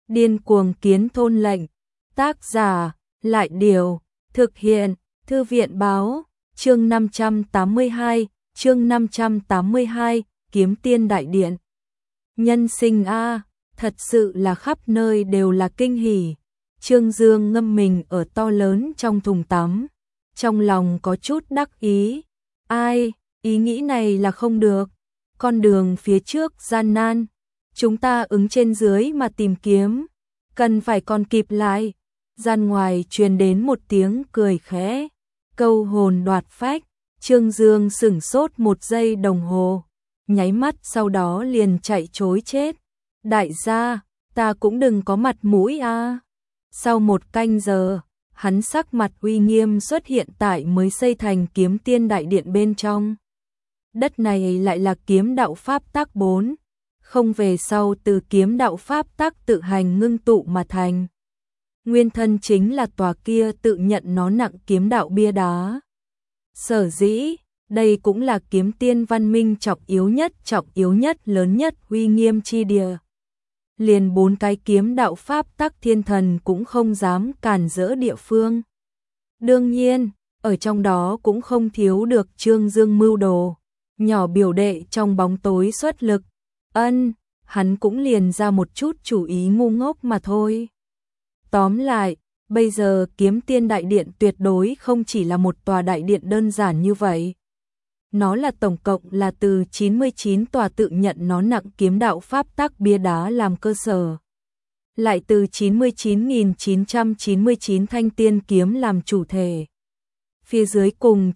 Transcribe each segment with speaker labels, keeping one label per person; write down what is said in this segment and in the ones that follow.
Speaker 1: Điên cuồng kiến thôn lệnh. Tác giả, Lại Điều, thực hiện, Thư viện Báo, chương 582, Kiếm Tiên Đại Điện. Nhân sinh a, thật sự là khắp nơi đều là kinh hỉ. Trương Dương ngâm mình ở to lớn trong thùng tắm, trong lòng có chút đắc ý. Ai, ý nghĩ này là không được. Con đường phía trước gian nan, chúng ta ứng trên dưới mà tìm kiếm, cần phải còn kịp lại. Gian ngoài truyền đến một tiếng cười khẽ, câu hồn đoạt phách. Trương Dương sửng sốt 1 giây đồng hồ, nháy mắt sau đó liền chạy trối chết. Đại gia, ta cũng đừng có mặt mũi a. Sau 1 canh giờ, hắn sắc mặt uy nghiêm xuất hiện tại mới xây thành Kiếm Tiên Đại Điện bên trong. Đất này lại là kiếm đạo pháp tắc 4, không về sau từ kiếm đạo pháp tắc tự hành ngưng tụ mà thành. Nguyên thân chính là tòa kia tự nhận nó nặng kiếm đạo bia đá. Sở dĩ, đây cũng là kiếm tiên văn minh trọng yếu nhất, lớn nhất, uy nghiêm chi địa. Liền 4 cái kiếm đạo pháp tắc thiên thần cũng không dám cản rỡ địa phương. Đương nhiên, ở trong đó cũng không thiếu được Trương Dương mưu đồ, nhỏ biểu đệ trong bóng tối xuất lực. Hắn cũng liền ra một chút chủ ý ngu ngốc mà thôi. Tóm lại, bây giờ Kiếm Tiên Đại Điện tuyệt đối không chỉ là một tòa đại điện đơn giản như vậy. Nó là tổng cộng là từ 99 tòa tự nhận nó nặng kiếm đạo pháp tắc bia đá làm cơ sở. Lại từ 99.999 thanh tiên kiếm làm chủ thể. Phía dưới cùng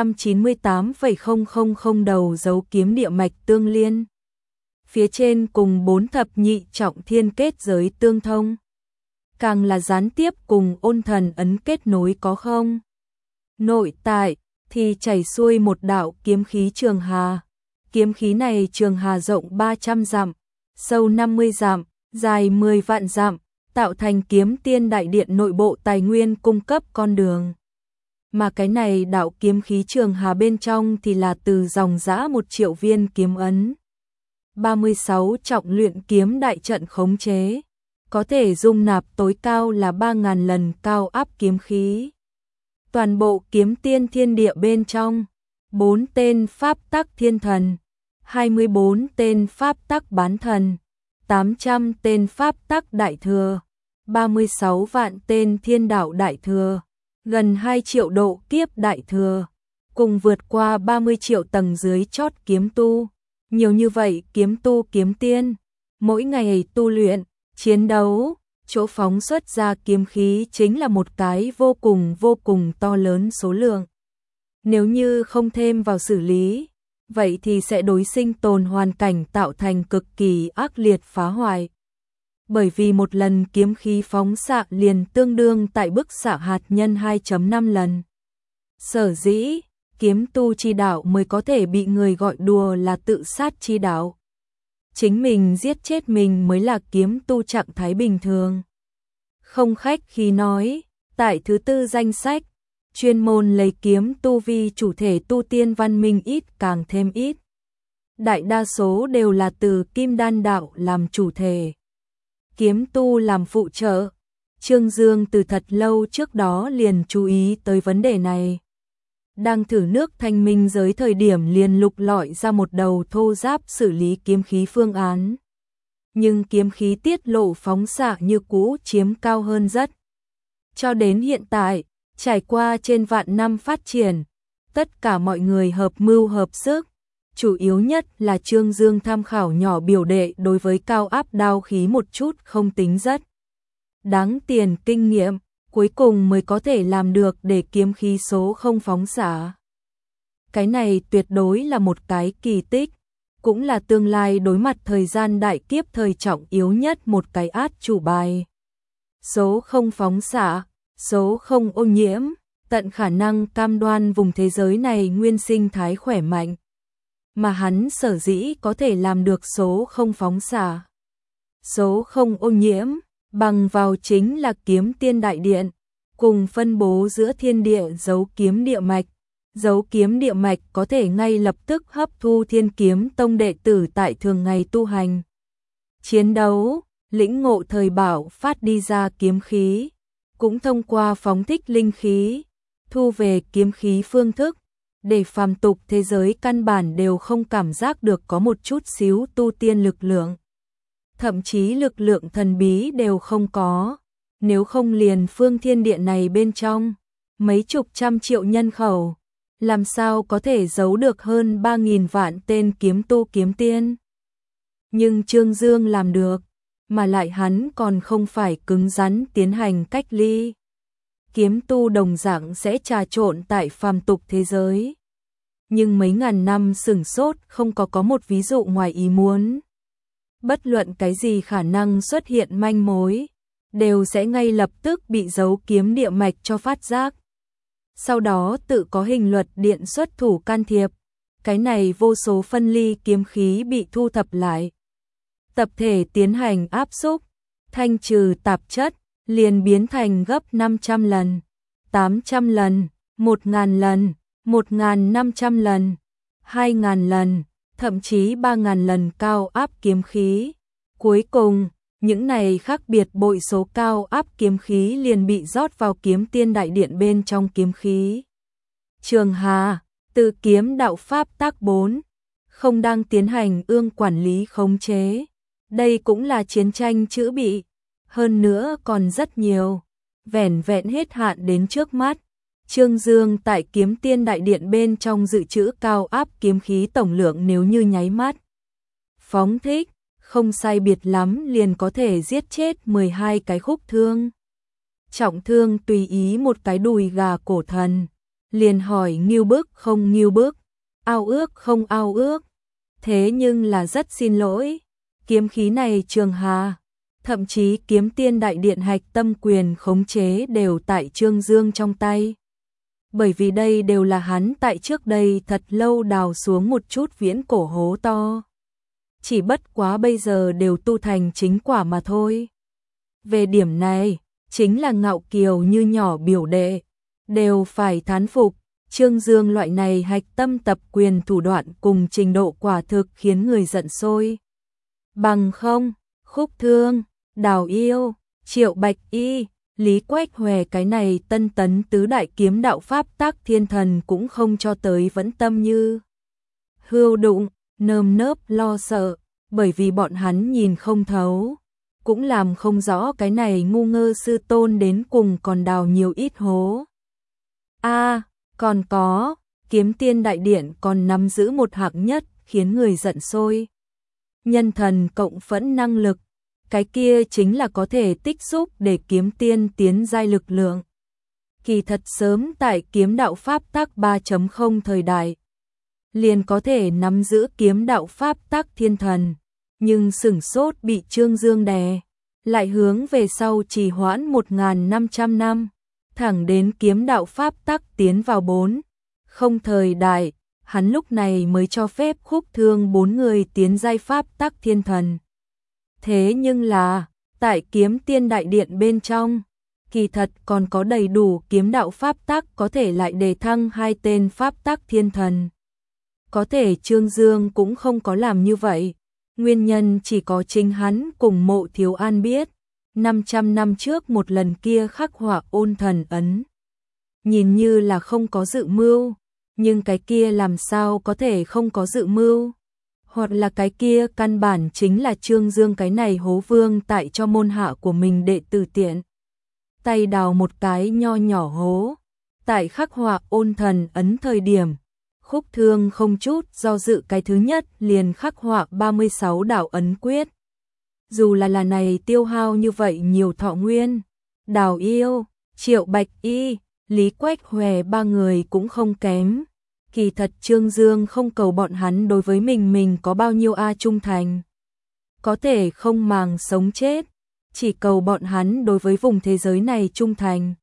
Speaker 1: 998,000 đầu dấu kiếm địa mạch tương liên. Phía trên cùng 4 thập nhị trọng thiên kết giới tương thông. Càng là gián tiếp cùng ôn thần ấn kết nối có không. Nội tại thì chảy xuôi một đạo kiếm khí trường hà. Kiếm khí này trường hà rộng 300 dặm, sâu 50 dặm, dài 10 vạn dặm, tạo thành Kiếm Tiên Đại Điện nội bộ tài nguyên cung cấp con đường. Mà cái này đạo kiếm khí trường hà bên trong thì là từ dòng dã 1 triệu viên kiếm ấn. 36 trọng luyện kiếm đại trận khống chế, có thể dung nạp tối cao là 3.000 lần cao áp kiếm khí. Toàn bộ Kiếm Tiên thiên địa bên trong, 4 tên pháp tắc thiên thần, 24 tên pháp tắc bán thần, 800 tên pháp tắc đại thừa, 36 vạn tên thiên đạo đại thừa, gần 2 triệu độ kiếp đại thừa, cùng vượt qua 30 triệu tầng dưới chót kiếm tu. Nhiều như vậy kiếm tu kiếm tiên, mỗi ngày tu luyện, chiến đấu, chỗ phóng xuất ra kiếm khí chính là một cái vô cùng to lớn số lượng. Nếu như không thêm vào xử lý, vậy thì sẽ đối sinh tồn hoàn cảnh tạo thành cực kỳ ác liệt phá hoại. Bởi vì một lần kiếm khí phóng xạ liền tương đương tại bức xạ hạt nhân 2.5 lần. Sở dĩ, kiếm tu chi đạo mới có thể bị người gọi đùa là tự sát chi đạo. Chính mình giết chết mình mới là kiếm tu trạng thái bình thường. Không khách khí nói, tại thứ 4 danh sách, chuyên môn lấy kiếm tu vi chủ thể tu tiên văn minh ít càng thêm ít. Đại đa số đều là từ kim đan đạo làm chủ thể, kiếm tu làm phụ trợ. Trương Dương từ thật lâu trước đó liền chú ý tới vấn đề này. Đang thử nước thanh minh giới thời điểm liền lục lọi ra một đầu thô giáp xử lý kiếm khí phương án. Nhưng kiếm khí tiết lộ phóng xạ như cũ chiếm cao hơn rất. Cho đến hiện tại, trải qua trên vạn năm phát triển, tất cả mọi người hợp mưu hợp sức. Chủ yếu nhất là Trương Dương tham khảo nhỏ biểu đệ đối với cao áp đao khí một chút không tính rất đáng tiền kinh nghiệm. Cuối cùng mới có thể làm được để kiếm khí số không phóng xạ. Cái này tuyệt đối là một cái kỳ tích, cũng là tương lai đối mặt thời gian đại kiếp thời trọng yếu nhất một cái át chủ bài. Số không phóng xạ, số không ô nhiễm, tận khả năng cam đoan vùng thế giới này nguyên sinh thái khỏe mạnh. Mà hắn sở dĩ có thể làm được số không phóng xạ, số không ô nhiễm, bằng vào chính là Kiếm Tiên Đại Điện, cùng phân bố giữa thiên địa dấu kiếm địa mạch. Dấu kiếm địa mạch có thể ngay lập tức hấp thu Thiên Kiếm Tông đệ tử tại thường ngày tu hành. Chiến đấu, lĩnh ngộ thời bảo phát đi ra kiếm khí, cũng thông qua phóng thích linh khí, thu về kiếm khí phương thức, để phàm tục thế giới căn bản đều không cảm giác được có một chút xíu tu tiên lực lượng. Thậm chí lực lượng thần bí đều không có, nếu không liền phương thiên địa này bên trong, mấy chục trăm triệu nhân khẩu, làm sao có thể giấu được hơn 3.000 vạn tên kiếm tu kiếm tiên. Nhưng Trương Dương làm được, mà lại hắn còn không phải cứng rắn tiến hành cách ly. Kiếm tu đồng dạng sẽ trà trộn tại phàm tục thế giới. Nhưng mấy ngàn năm sửng sốt không có một ví dụ ngoài ý muốn. Bất luận cái gì khả năng xuất hiện manh mối, đều sẽ ngay lập tức bị giấu kiếm địa mạch cho phát giác. Sau đó tự có hình luật điện xuất thủ can thiệp, cái này vô số phân ly kiếm khí bị thu thập lại. Tập thể tiến hành áp xúc, thanh trừ tạp chất, liền biến thành gấp 500 lần, 800 lần, 1.000 lần, 1.500 lần, 2.000 lần, thậm chí 3.000 lần cao áp kiếm khí. Cuối cùng, những này khác biệt bội số cao áp kiếm khí liền bị rót vào kiếm tiên đại điện bên trong kiếm khí. Trường Hà, từ kiếm đạo pháp tác 4, không đang tiến hành ương quản lý khống chế. Đây cũng là chiến tranh chữ bị, hơn nữa còn rất nhiều, vẻn vẹn hết hạn đến trước mắt. Trương Dương tại kiếm tiên đại điện bên trong dự trữ cao áp kiếm khí tổng lượng nếu như nháy mắt phóng thích, không sai biệt lắm liền có thể giết chết 12 cái khúc thương. Trọng thương tùy ý một cái đùi gà cổ thần, liền hỏi nghiêu bức không nghiêu bức, ao ước không ao ước. Thế nhưng là rất xin lỗi, kiếm khí này Trường Hà, thậm chí kiếm tiên đại điện hạch tâm quyền khống chế đều tại Trương Dương trong tay. Bởi vì đây đều là hắn tại trước đây thật lâu đào xuống một chút viễn cổ hố to. Chỉ bất quá bây giờ đều tu thành chính quả mà thôi. Về điểm này, chính là ngạo kiều như nhỏ biểu đệ, đều phải thán phục. Trương Dương loại này hạch tâm tập quyền thủ đoạn cùng trình độ quả thực khiến người giận sôi. Bằng không, Khúc Thương, Đào Yêu, Triệu Bạch Y, Lý Quách Hòe cái này tân tấn tứ đại kiếm đạo pháp tác thiên thần cũng không cho tới vẫn tâm như hươu đụng, nơm nớp lo sợ, bởi vì bọn hắn nhìn không thấu, cũng làm không rõ cái này ngu ngơ sư tôn đến cùng còn đào nhiều ít hố. Còn có, kiếm tiên đại điện còn nắm giữ một hạng nhất khiến người giận sôi. Nhân thần cộng phẫn năng lực, cái kia chính là có thể tích xúc để kiếm tiên tiến giai lực lượng. Kỳ thật sớm tại kiếm đạo pháp tác 3.0 thời đại, liền có thể nắm giữ kiếm đạo pháp tác thiên thần, nhưng sửng sốt bị Trương Dương đè, lại hướng về sau trì hoãn 1.500 năm, thẳng đến kiếm đạo pháp tác tiến vào 4.0 thời đại, hắn lúc này mới cho phép Khúc Thương 4 người tiến giai pháp tác thiên thần. Thế nhưng là, tại kiếm tiên đại điện bên trong, kỳ thật còn có đầy đủ kiếm đạo pháp tác có thể lại đề thăng 2 tên pháp tác thiên thần. Có thể Trương Dương cũng không có làm như vậy, nguyên nhân chỉ có chính hắn cùng Mộ Thiếu An biết. 500 năm trước một lần kia khắc họa ôn thần ấn, nhìn như là không có dự mưu, nhưng cái kia làm sao có thể không có dự mưu? Hoặc là cái kia căn bản chính là Trương Dương cái này hố vương tại cho môn hạ của mình đệ tử tiện. Tay đào một cái nho nhỏ hố, tại khắc họa ôn thần ấn thời điểm, Khúc Thương không chút do dự cái thứ nhất liền khắc họa 36 đạo ấn quyết. Dù là này tiêu hao như vậy nhiều thọ nguyên, Đào Yêu, Triệu Bạch Y, Lý Quách Hòe 3 người cũng không kém. Kỳ thật Trương Dương không cầu bọn hắn đối với mình có bao nhiêu trung thành. Có thể không màng sống chết, chỉ cầu bọn hắn đối với vùng thế giới này trung thành.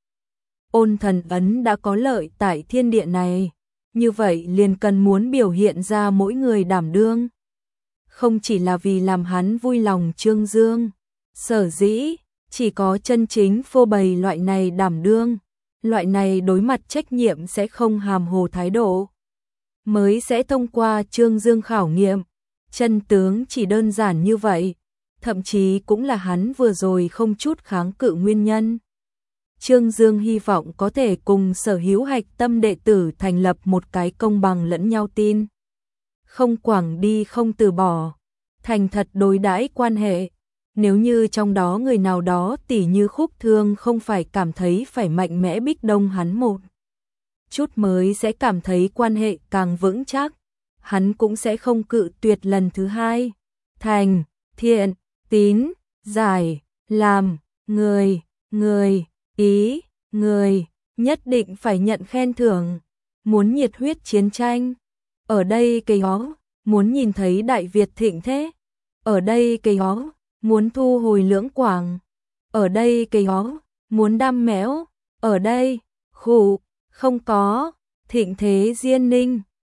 Speaker 1: Ôn thần ấn đã có lợi tại thiên địa này, như vậy liền cần muốn biểu hiện ra mỗi người đảm đương. Không chỉ là vì làm hắn vui lòng Trương Dương, sở dĩ chỉ có chân chính phô bày loại này đảm đương, loại này đối mặt trách nhiệm sẽ không hàm hồ thái độ, mới sẽ thông qua Trương Dương khảo nghiệm. Chân tướng chỉ đơn giản như vậy, thậm chí cũng là hắn vừa rồi không chút kháng cự nguyên nhân. Trương Dương hy vọng có thể cùng sở hữu hạch tâm đệ tử thành lập một cái công bằng lẫn nhau tin. Không quẳng đi không từ bỏ, thành thật đối đãi quan hệ. Nếu như trong đó người nào đó tỉ như Khúc Thương không phải cảm thấy phải mạnh mẽ bích đông hắn một chút mới sẽ cảm thấy quan hệ càng vững chắc, hắn cũng sẽ không cự tuyệt lần thứ hai. Thành, thiện, tín, giải, làm, người, ý, người, nhất định phải nhận khen thưởng, muốn nhiệt huyết chiến tranh. Ở đây cây ó, muốn nhìn thấy Đại Việt thịnh thế. Ở đây cây ó, muốn thu hồi Lưỡng Quảng. Ở đây cây ó, muốn đam mẽo. Ở đây, khụ, không có, thịnh thế Diên Ninh.